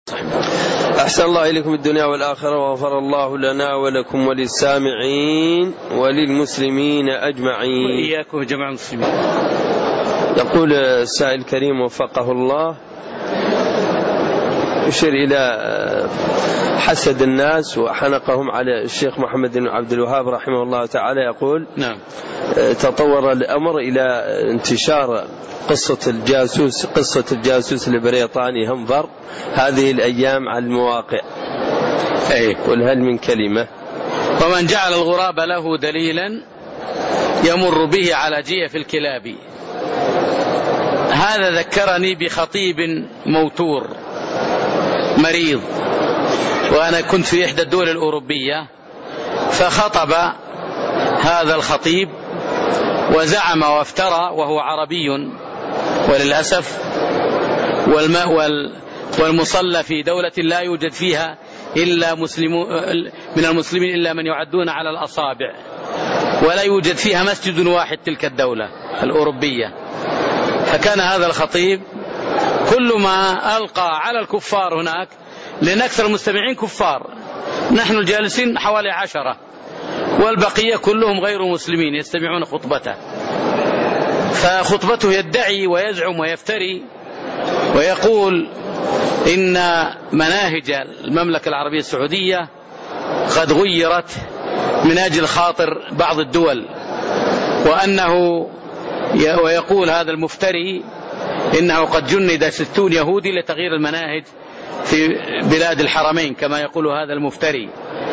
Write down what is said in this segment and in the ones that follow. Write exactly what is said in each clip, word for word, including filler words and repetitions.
أحسن الله إليكم الدنيا والآخرة، وغفر الله لنا ولكم وللسامعين وللمسلمين أجمعين وإياكم جميع المسلمين. يقول السائل الكريم وفقه الله، يشير إلى حسد الناس وحنقهم على الشيخ محمد بن عبد الوهاب رحمه الله تعالى. يقول نعم. تطور الأمر إلى انتشار قصة الجاسوس قصة الجاسوس البريطاني هنفر هذه الأيام على المواقع. أي. قل هل من كلمة. ومن جعل الغراب له دليلا يمر به على جيف الكلاب. هذا ذكرني بخطيب موتور مريض، وأنا كنت في إحدى الدول الأوروبية، فخطب هذا الخطيب وزعم وافترى وهو عربي وللأسف، والماء والمصلى في دولة لا يوجد فيها إلا مسلمون من المسلمين إلا من يعدون على الأصابع، ولا يوجد فيها مسجد واحد تلك الدولة الأوروبية. فكان هذا الخطيب كل ما ألقى على الكفار هناك، لأن أكثر المستمعين كفار، نحن الجالسين حوالي عشرة والبقية كلهم غير مسلمين يستمعون خطبته. فخطبته يدعي ويزعم ويفتري ويقول إن مناهج المملكة العربية السعودية قد غيرت من أجل خاطر بعض الدول، وأنه ويقول هذا المفتري إنه قد جند ستون يهودي لتغيير المناهج في بلاد الحرمين كما يقول هذا المفتري،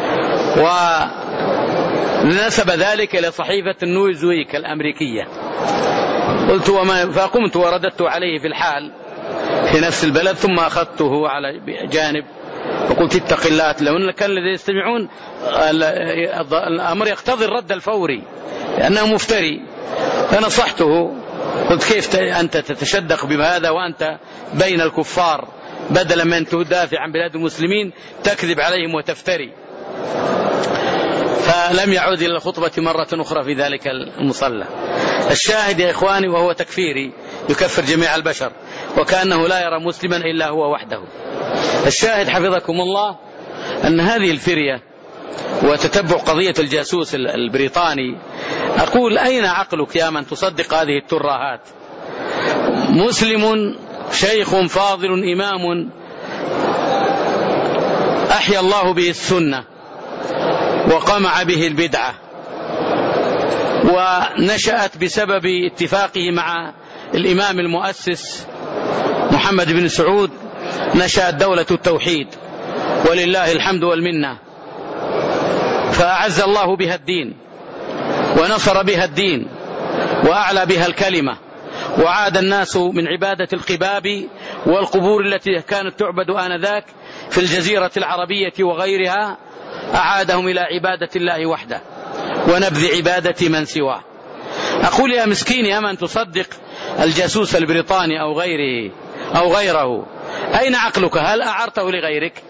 ونسب ذلك إلى صحيفة النيوزويك الأمريكية. قلت وما فقمت ورددت عليه في الحال في نفس البلد، ثم أخذته على جانب وقلت اتق الله، لو كان الذين يستمعون الأمر يقتضي الرد الفوري لأنه مفتري. فنصحته قلت كيف أنت تتشدق بهذا وأنت بين الكفار، بدلا من تدافع عن بلاد المسلمين تكذب عليهم وتفتري. فلم يعود إلى الخطبة مرة أخرى في ذلك المصلى. الشاهد يا إخواني، وهو تكفيري يكفر جميع البشر وكأنه لا يرى مسلما إلا هو وحده. الشاهد حفظكم الله أن هذه الفرية وتتبع قضية الجاسوس البريطاني، أقول أين عقلك يا من تصدق هذه الترهات؟ مسلم شيخ فاضل إمام أحيا الله به السنة وقمع به البدعة، ونشأت بسبب اتفاقه مع الإمام المؤسس محمد بن سعود، نشأت دولة التوحيد ولله الحمد والمنة، فأعز الله بها الدين ونصر بها الدين وأعلى بها الكلمة، وعاد الناس من عبادة القباب والقبور التي كانت تعبد آنذاك في الجزيرة العربية وغيرها، أعادهم إلى عبادة الله وحده ونبذ عبادة من سواه. أقول يا مسكين يا من تصدق الجاسوس البريطاني أو غيره أو غيره، أين عقلك؟ هل أعرته لغيرك؟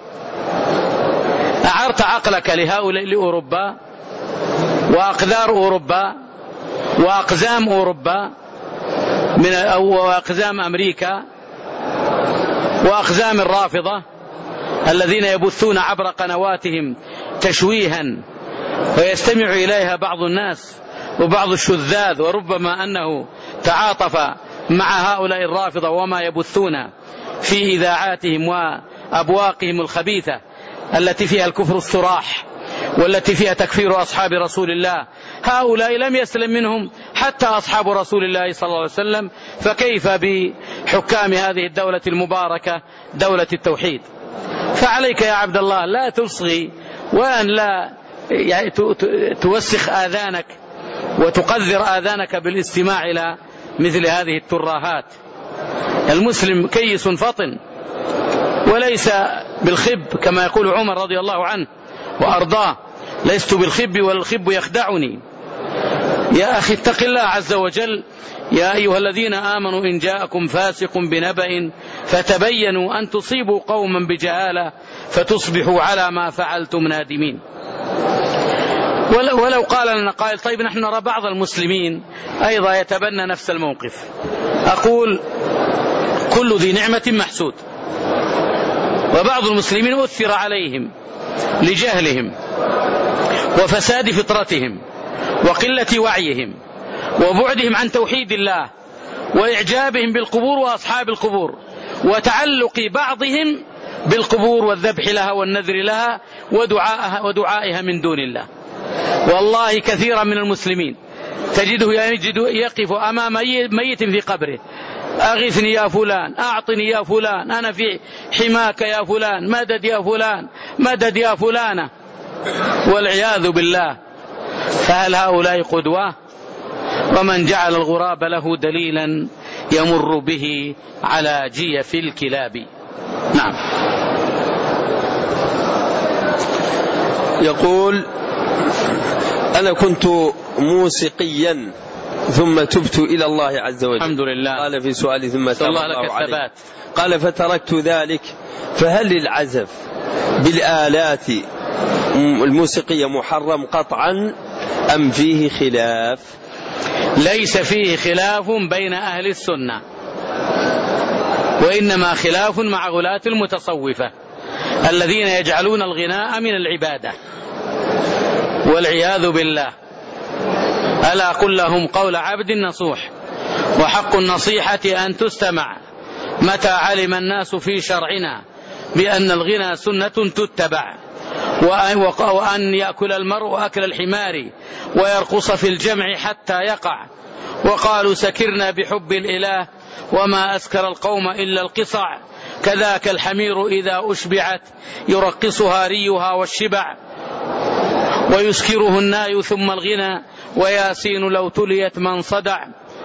أعرت عقلك لهؤلاء لأوروبا وأقدار أوروبا وأقزام أوروبا من أو أقزام أمريكا وأقزام الرافضة الذين يبثون عبر قنواتهم تشويها ويستمع إليها بعض الناس وبعض الشذاذ، وربما أنه تعاطف مع هؤلاء الرافضة وما يبثون في إذاعاتهم وأبواقهم الخبيثة التي فيها الكفر الصراح والتي فيها تكفير أصحاب رسول الله. هؤلاء لم يسلم منهم حتى أصحاب رسول الله صلى الله عليه وسلم، فكيف بحكام هذه الدولة المباركة دولة التوحيد؟ فعليك يا عبد الله لا تصغي وأن لا توسخ آذانك وتقذر آذانك بالاستماع إلى مثل هذه التراهات. المسلم كيس فطن وليس بالخب كما يقول عمر رضي الله عنه وأرضاه، لست بالخب والخب يخدعني. يا أخي اتق الله عز وجل. يا أيها الذين آمنوا إن جاءكم فاسق بنبأ فتبينوا أن تصيبوا قوما بجهالة فتصبحوا على ما فعلتم نادمين. ولو قال لنا قائل طيب نحن نرى بعض المسلمين أيضا يتبنى نفس الموقف، أقول كل ذي نعمة محسود، وبعض المسلمين أثر عليهم لجهلهم وفساد فطرتهم وقلة وعيهم وبعدهم عن توحيد الله وإعجابهم بالقبور وأصحاب القبور وتعلق بعضهم بالقبور والذبح لها والنذر لها ودعائها, ودعائها من دون الله. والله كثيرا من المسلمين تجده يجد يقف أمام ميت في قبره: أغثني يا فلان، أعطني يا فلان، أنا في حماك يا فلان، مدد يا فلان، مدد يا فلانة، والعياذ بالله. فهل هؤلاء قدوة؟ ومن جعل الغراب له دليلا يمر به على جيف الكلاب. نعم. يقول: أنا كنت موسيقيا ثم تبت إلى الله عز وجل. الحمد لله. قال في سؤالي ثم تاب الله الله لك عليه. الثبات. قال: فتركت ذلك، فهل العزف بالآلات الموسيقية محرم قطعا أم فيه خلاف؟ ليس فيه خلاف بين أهل السنة، وإنما خلاف مع غلاة المتصوفة الذين يجعلون الغناء من العبادة والعياذ بالله. ألا قل لهم قول عبد نصوح، وحق النصيحة أن تستمع متى علم الناس في شرعنا بأن الغنى سنة تتبع، وأن يأكل المرء أكل الحمار ويرقص في الجمع حتى يقع. وقالوا: سكرنا بحب الإله وما أسكر القوم إلا القصع، كذاك الحمير إذا أشبعت يرقصها ريها والشبع، ويسكره الناي ثم الغنى، وياسين لو تليت من صدع.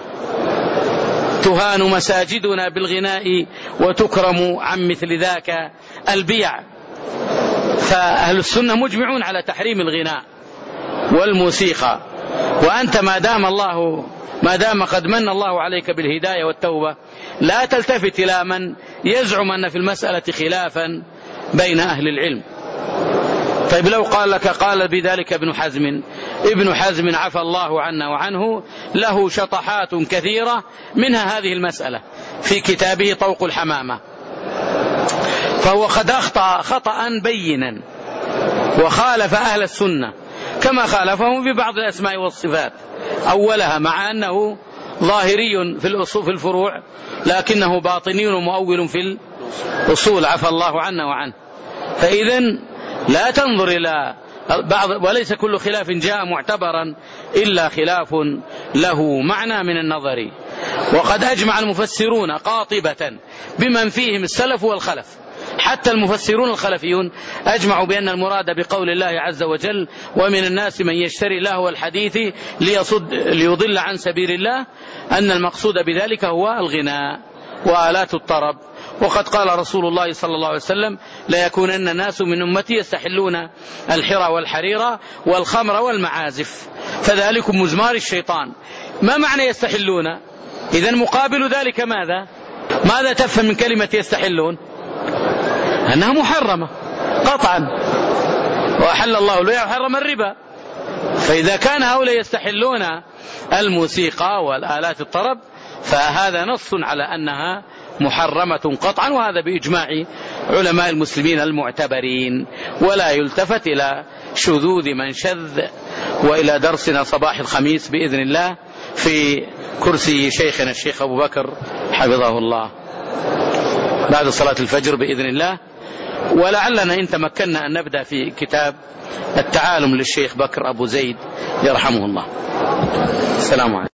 تهان مساجدنا بالغناء وتكرم عن مثل ذاك البيع. فأهل السنة مجمعون على تحريم الغناء والموسيقى. وأنت ما دام الله ما دام قد من الله عليك بالهداية والتوبة لا تلتفت إلى من يزعم أن في المسألة خلافا بين أهل العلم. طيب لو قال لك قال بذلك ابن حزم ابن حزم عفى الله عنا وعنه له شطحات كثيرة، منها هذه المسألة في كتابه طوق الحمامة، فهو قد أخطأ خطأ بينا وخالف أهل السنة كما خالفهم في بعض الأسماء والصفات. أولها مع أنه ظاهري في الأصول في الفروع، لكنه باطني ومؤول في الأصول عفى الله عنا وعنه. فإذن لا تنظر إلى بعض، وليس كل خلاف جاء معتبرا إلا خلاف له معنى من النظر. وقد أجمع المفسرون قاطبة بمن فيهم السلف والخلف، حتى المفسرون الخلفيون أجمعوا بأن المراد بقول الله عز وجل: ومن الناس من يشتري لهو الحديث ليصد ليضل عن سبيل الله، أن المقصود بذلك هو الغناء وآلات الطرب. وقد قال رسول الله صلى الله عليه وسلم: لا يكونن ناس من أمتي يستحلون الحرى والحريرة والخمر والمعازف، فذلكم مزمار الشيطان. ما معنى يستحلون؟ إذن مقابل ذلك ماذا؟ ماذا تفهم من كلمة يستحلون؟ أنها محرمة قطعا، وأحل الله البيع وحرم الربا. فإذا كان هؤلاء يستحلون الموسيقى والآلات الطرب فهذا نص على أنها محرمة قطعا، وهذا بإجماع علماء المسلمين المعتبرين. ولا يلتفت إلى شذوذ من شذ. وإلى درسنا صباح الخميس بإذن الله في كرسي شيخنا الشيخ أبو بكر حفظه الله بعد صلاة الفجر بإذن الله. ولعلنا إن تمكنا أن نبدأ في كتاب التعالم للشيخ بكر أبو زيد يرحمه الله. السلام عليكم.